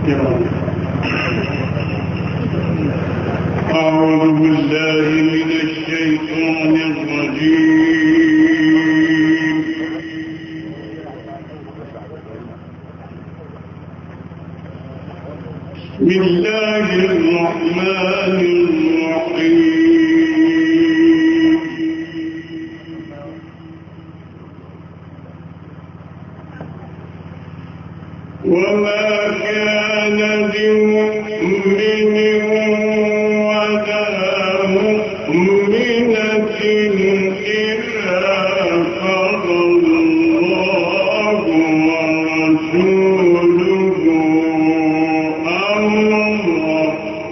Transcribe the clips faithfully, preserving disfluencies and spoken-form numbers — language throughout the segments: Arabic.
أعوذ بالله من الشيطان الرجيم. بسم الله الرحمن الرحيم. وما كان لمؤمن ولا مؤمنة إذا قضى الله ورسوله أمرا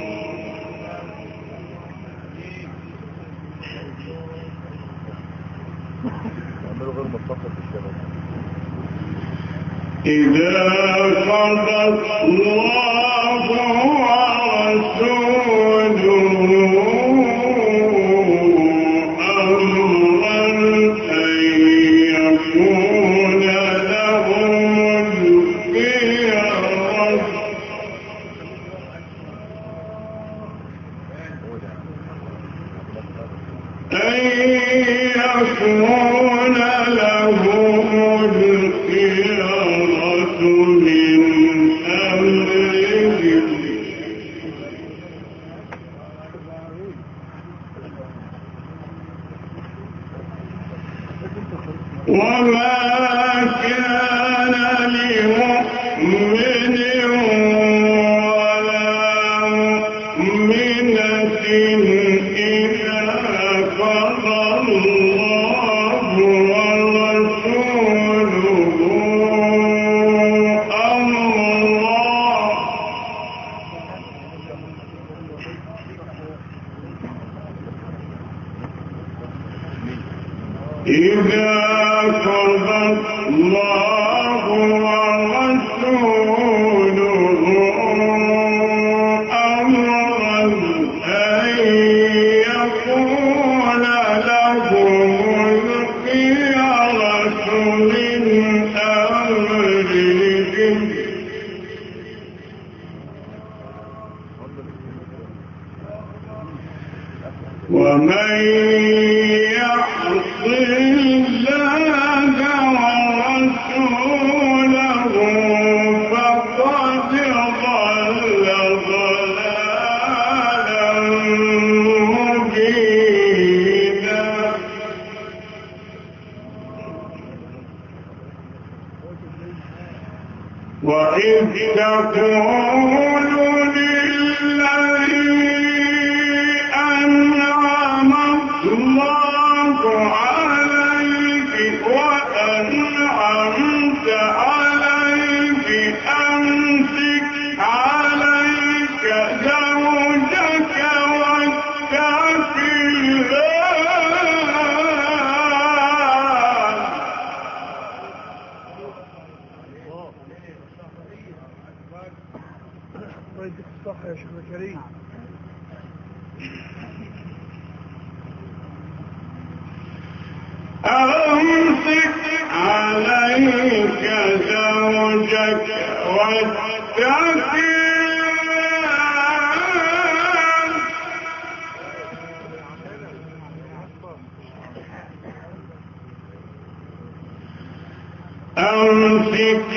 إذا قضى الله ورسوله أمرا أن يكون لهم الخيرة أن يكون لهم الخيرة من أمرهم وما كان لمؤمن ولا مؤمنة إذا قضى الله ورسوله أمرا إذا قضى الله ورسوله أمرا أن يكون لهم الخيرة من أمرهم ومن يعص الله ورسوله فقد ضل ضلالا مبينا وإذ تقول للذي أنعم الله عليك وأنعمت عليك أمسك عليك زوجك واتق الله يديك الصحة يا شيخ كريم. أمسك عليك زوجك واتق أمسك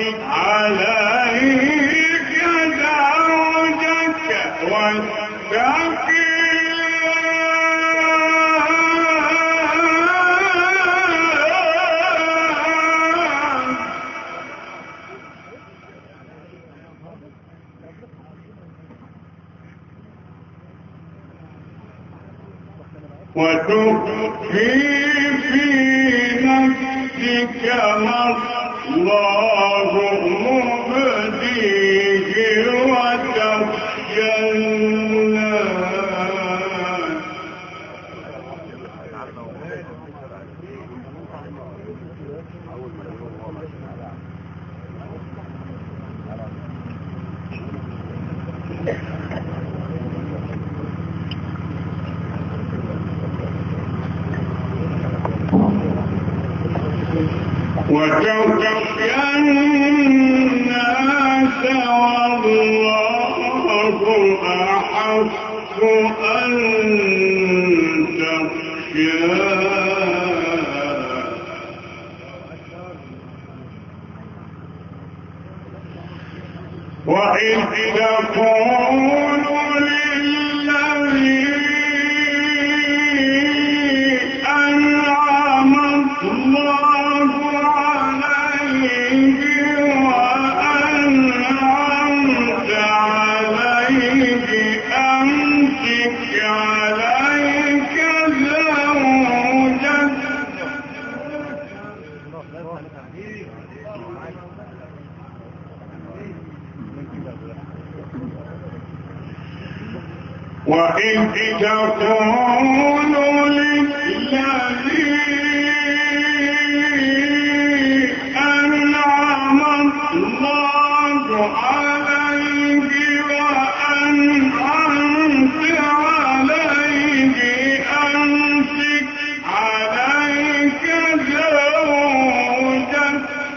عليك زوجك واتق وتخفي في نفسك ما الله مبديه وتخشى الناس وتخشى الناس والله أحق أن تخشاه وإذ تقول للذي أنعم الله عليه وأنعمت عليه أمسك عليك زوجك وإذ تقول للذي أنعم الله عليه وأنعمت عليه أمسك عليك زوجك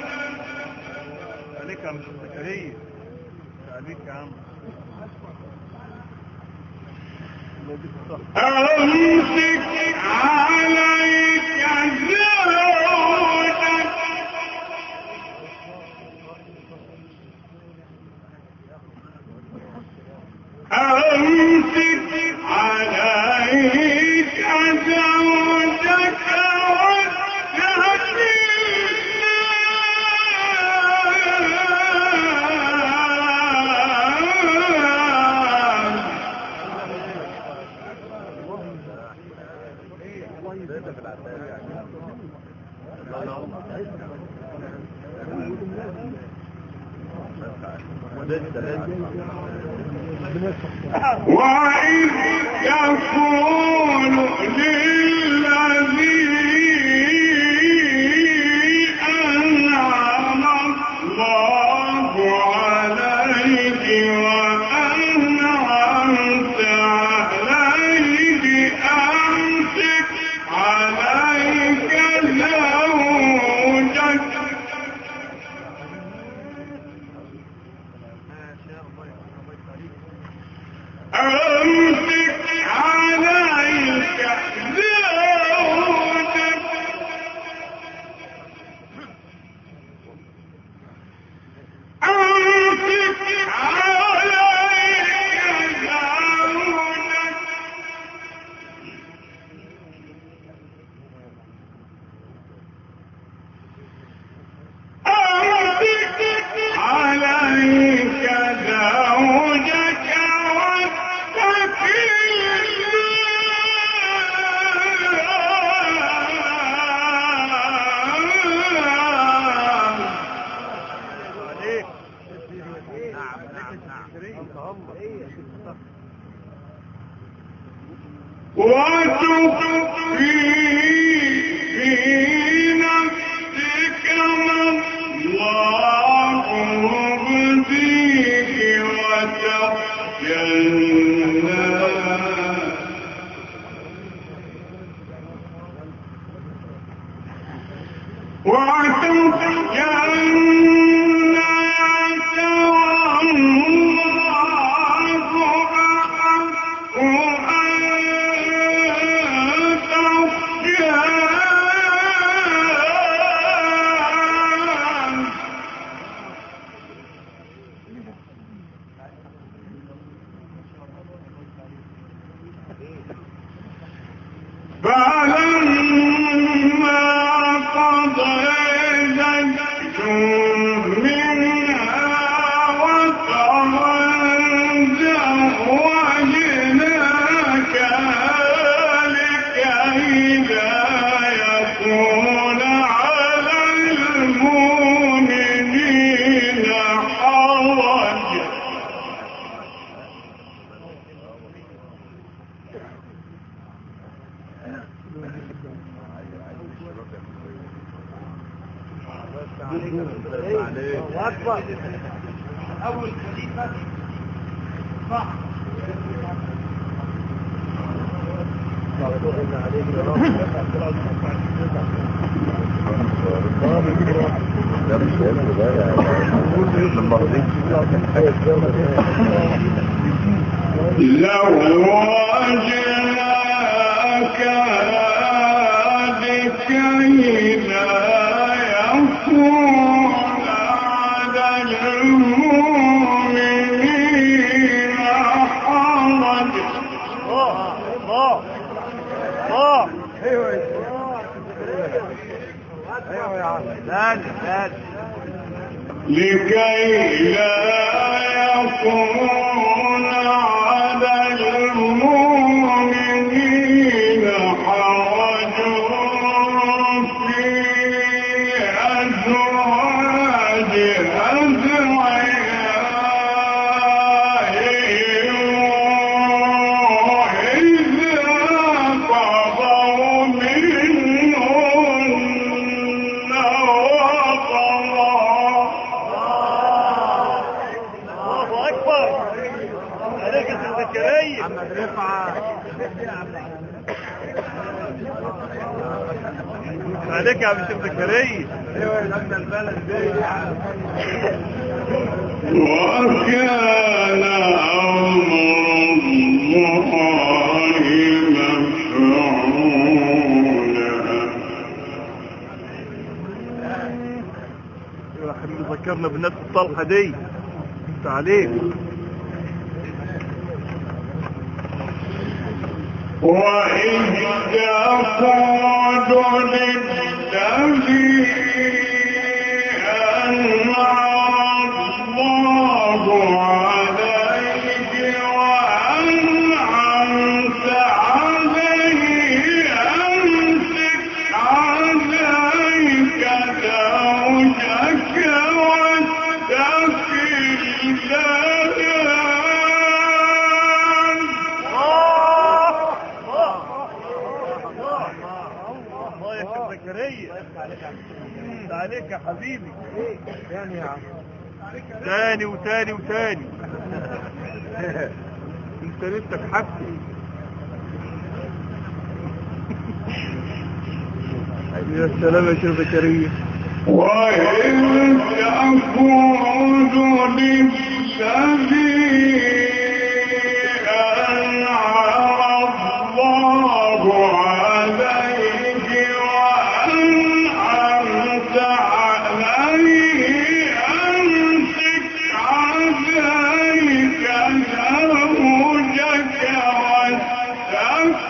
عليك يا عم زكريا عليك يا عم أمسك عليك زوجك أمسك عليك زوجك وإذ يقول للذي أنعم الله عليه وأنعمت عليه أمسك عليك زوجك أمسك عليك زوجك أمسك عليك زوجك أمسك عليك زوجك وتخفي في نفسك ما الله مبديه وتخشى الناس وتخشى الناس والله أحق أن فلما قضيت منها وطرا زوجناك لكي لا يكون على المؤمنين حرج أكبر أول خليفة صح عليك يا رب لو وجدناك لكي لا يكون على المؤمنين حرج. الله الله الله. ايوه ايوه يا عم. ثاني ثاني. لكي لا يكون على المؤمنين حرج في أزواج أدعيائهم إذا قضوا منهن محمد رفعت عليك يا عم شيخ زكريا. ايوه يا ابن البلد دي. وكان أمر الله مفعولا. يا حبيبي ذكرنا بالناس الصالحه دي. انت عليك. وإذ تقول للذي أنعم الله عليك وأنعمت عليه أمسك عليك زوجك واتق عليك يا حبيبي. تاني يا عم. تاني وتاني وتاني. انت نفسك حبتي. يا سلام يا شيخ زكريا. وإن تقول للذي أنعم الله عليك وأنعمت عليه أمسك عليك زوجك واتق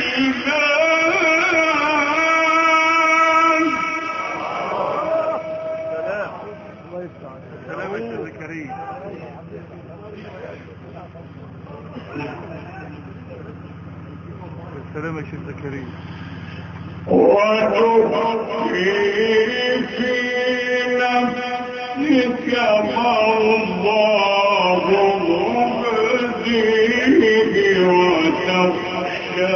السلام يا شيخ زكريا. وتخفي في نفسك ما الله مبديه وتخشى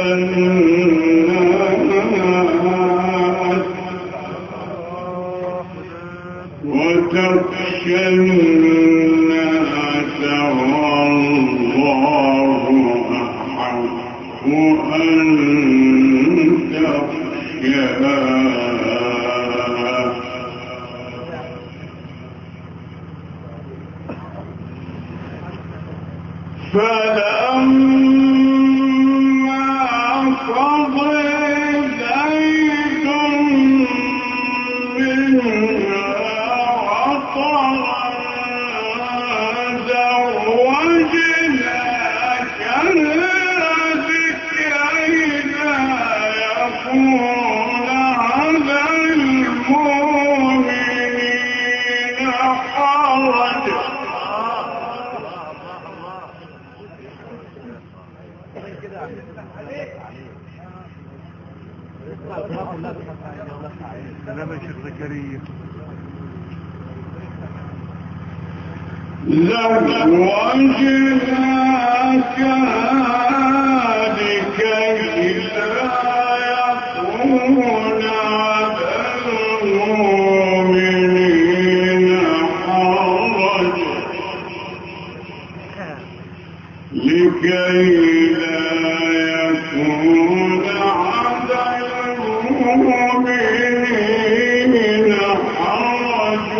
الناس وتخشى الناس والله أحق أن تخشاه. فلما قضى زيد منها وطرا زوجناك يكون على المؤمنين حرج. سلام يا شيخ زكريا. زوجناك لكي لا يكون على المؤمنين حرج لكي لا يكون على المؤمنين حرج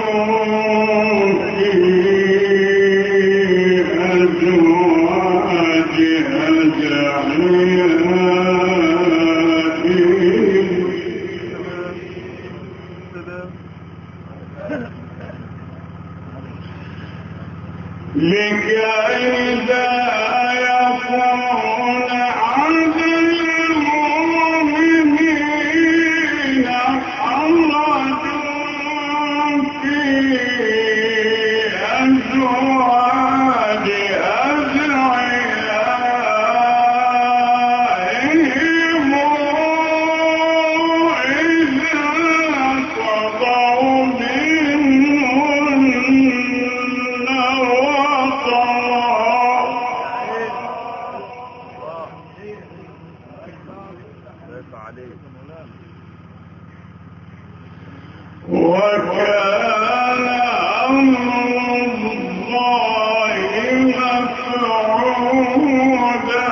لكي لا يكون على المؤمنين حرج في أزواج أدعيائهم إذا قضوا منهن وطرا. وكان أمر الله مفعولا.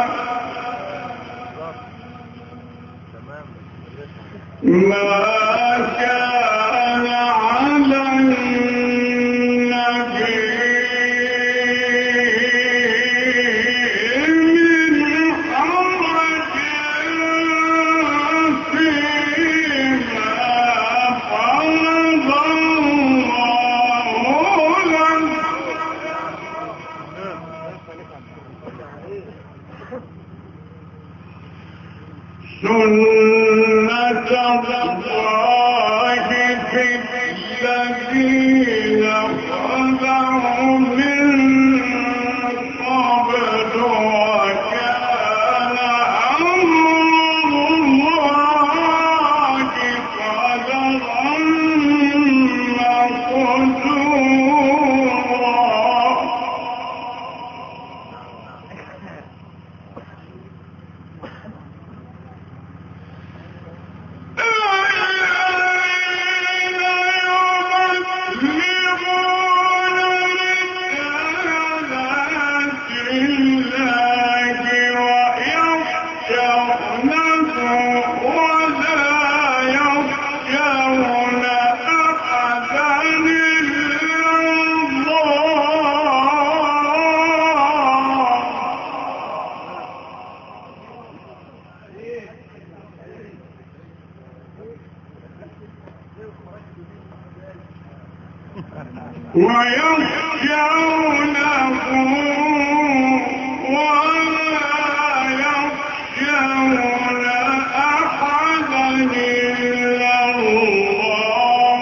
ما كان على النبي من حرج فيما فرض الله له. سنة الله في الذين خلوا من قبل وكان أمر الله قدرا مقدورا. ويخشونه ولا يخشون أحدا إلا الله.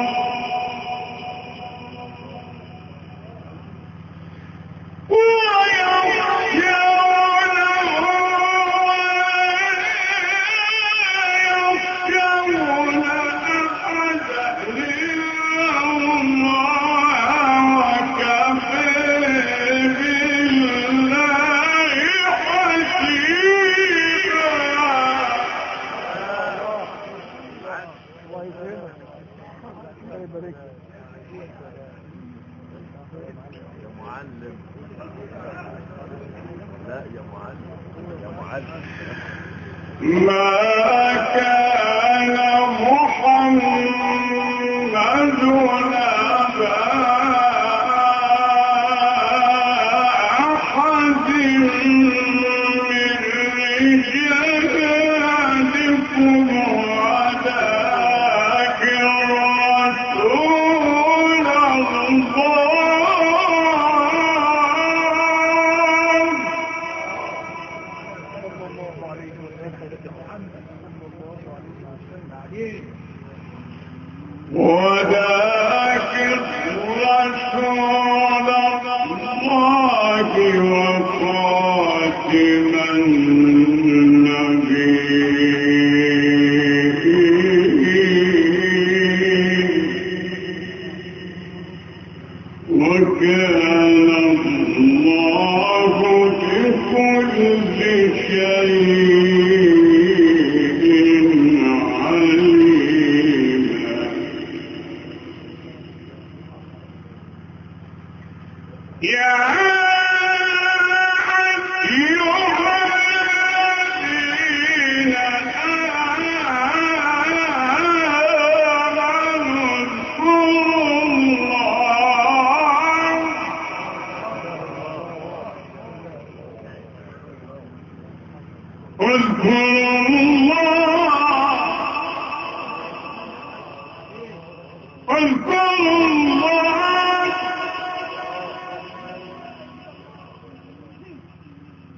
يا معلم، لا يا معلم يا معلم. ما كان محمد أبا أحد من رجالكم ولكن رسول الله. ولكن رسول الله وخاتم النبيين. وكان الله بكل شيء عليما. يا أيها الذين آمنوا اذكروا الله اذكروا الله اذكروا الله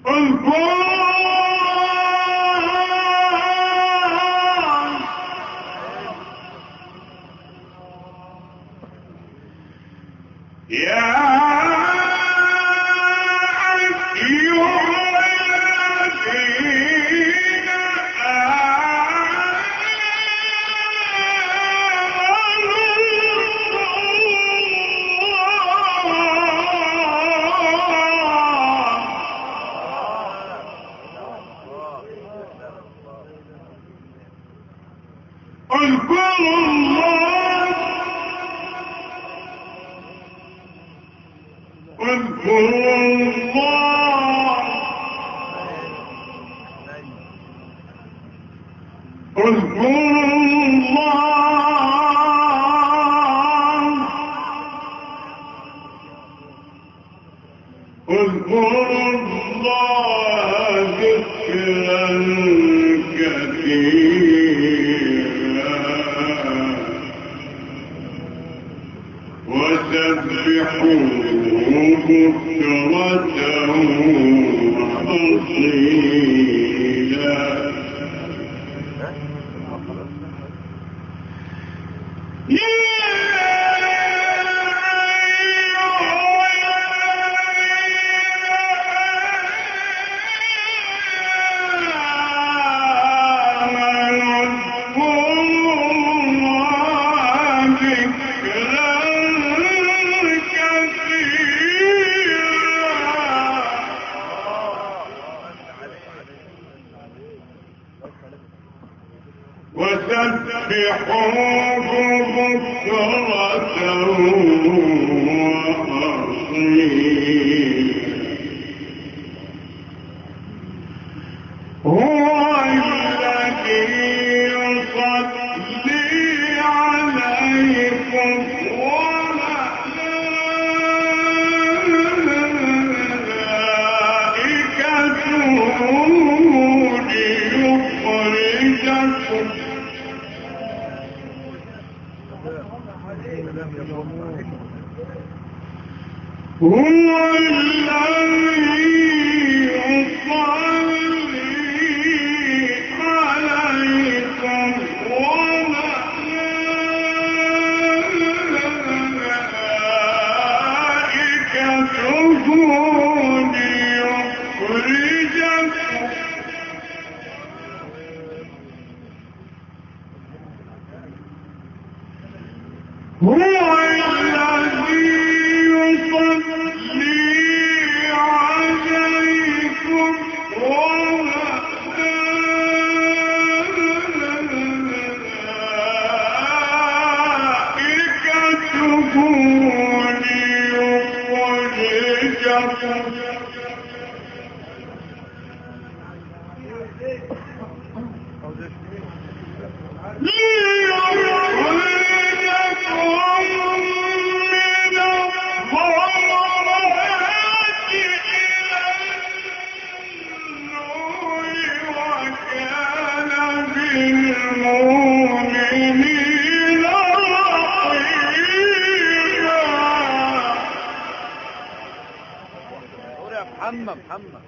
محمد محمد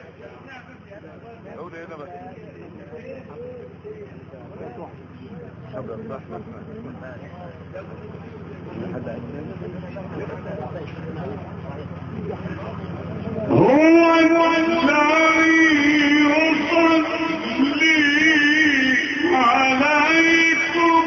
عود هنا بس هو الذي يصلي عليكم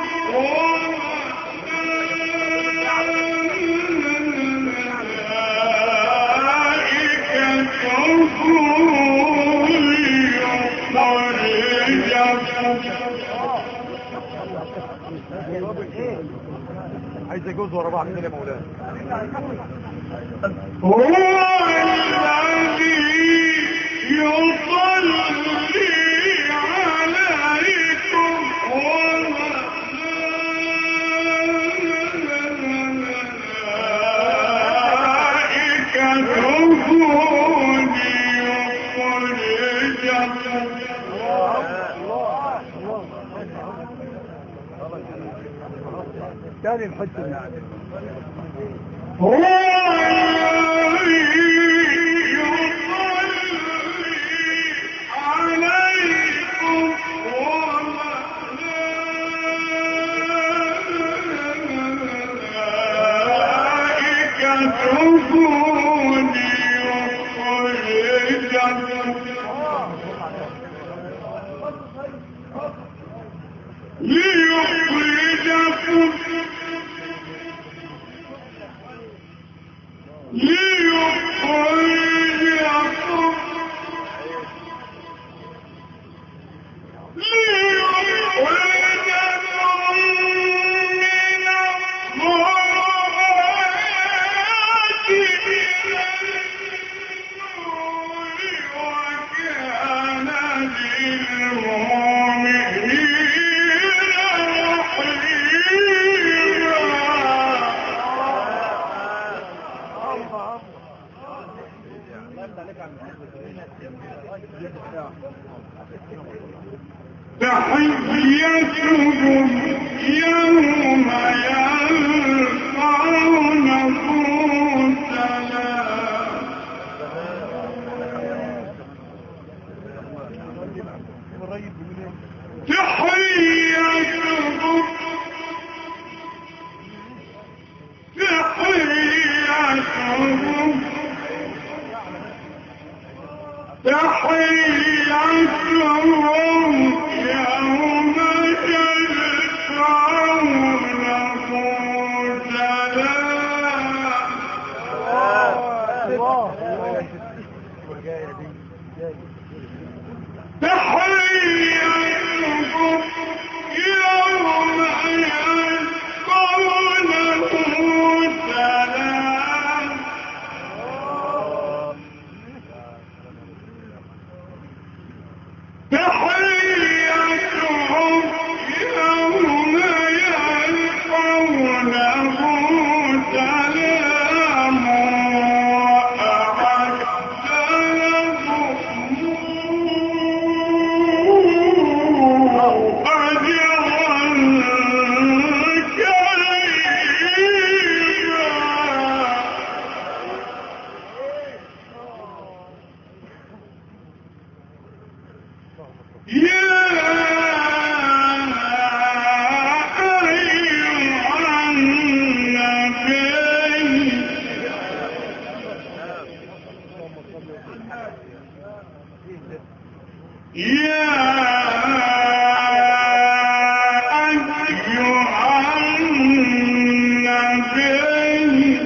عايز يجوز ورا بعض كده يا مولانا. هو الذي يصلي عليكم وملائكته ليخرجكم. تاني الحته يعني هو الذي يصلي ليخرجكم ليخرجكم تحيتهم يوم يلقونه سلام تحيتهم تحيتهم تحيتهم يوم يلقونه سلام تحيتهم يوم يلقونه سلام تحيتهم يوم يلقونه سلام وأعد لهم أجرا كريما يا أيها النبي يا أيها النبي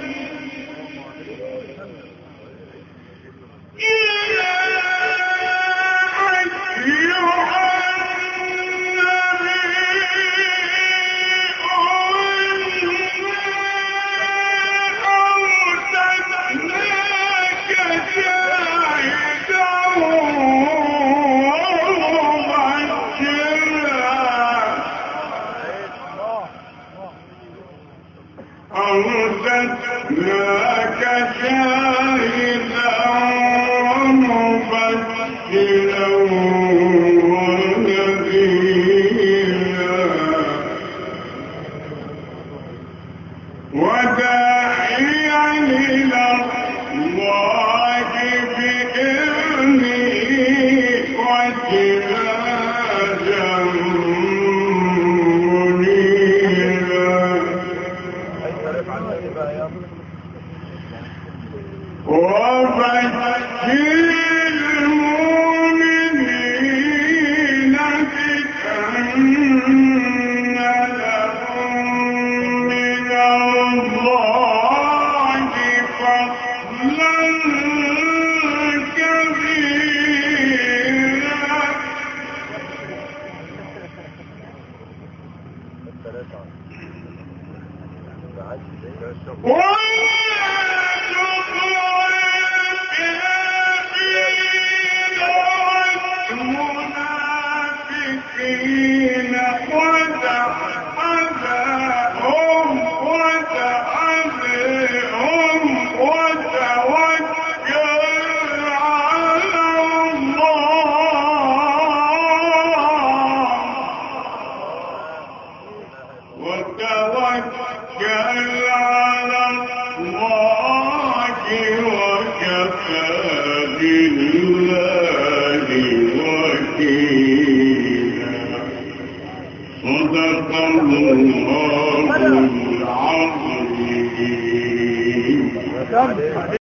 أرسلناك شاهدا ومبشرا ونذيرا وداعيا إلى الله بإذنه وسراجا منيرا وبشر المؤمنين بأن لهم من الله فضلا كبيرا المنافقين ودعهم ودعهم وتوكل على الله وتوكل على الله وكفى بالله وكيلا صدق الله العظيم.